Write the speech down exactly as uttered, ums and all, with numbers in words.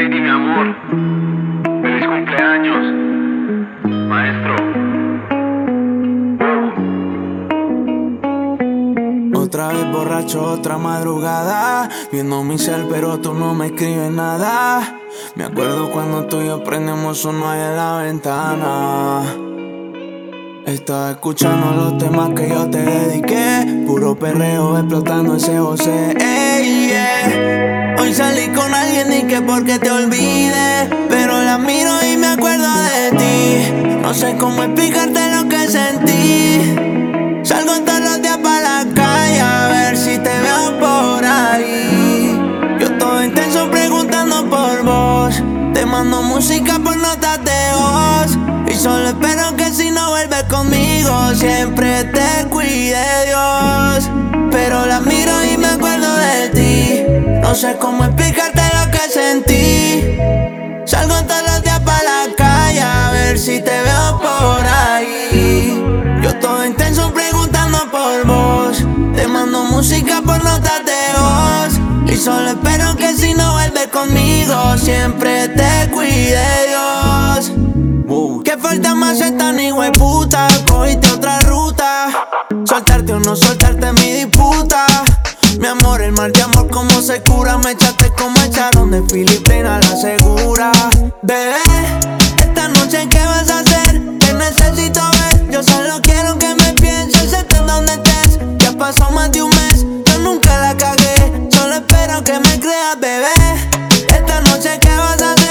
Lady, mi amor, feliz cumpleaños, maestro. Otra vez borracho, otra madrugada, viendo mi cel pero tú no me escribes nada. Me acuerdo cuando tú y yo prendemos uno ahí en la ventana. Estaba escuchando los temas que yo te dediqué, puro perreo explotando ese José. Ey, yeah. Hoy salí con alguien y que porque te olvide, pero la miro y me acuerdo de ti. No sé cómo explicarte lo que sentí. Salgo todos los días pa' la calle a ver si te veo por ahí. Yo todo intenso preguntando por vos, te mando música por notas de voz, y solo espero que si no vuelves conmigo siempre te cuide Dios. Pero la miro y me acuerdo de ti. No sé cómo explicarte lo que sentí. Salgo todos los días pa' la calle a ver si te veo por ahí. Yo todo intenso preguntando por vos, te mando música por notas de voz, y solo espero que si no vuelves conmigo siempre te cuide Dios. uh. Que falta más esta ni hueputa, cogiste otra ruta. Soltarte o no soltarte mi disputa. Mi amor, el mal de amor como se cura. Me echaste como echaron de Filipina la segura. Bebé, esta noche ¿qué vas a hacer? Te necesito ver, yo solo quiero que me pienses, estés donde estés. Ya pasó más de un mes, yo nunca la cagué. Solo espero que me creas, bebé. Esta noche ¿qué vas a hacer?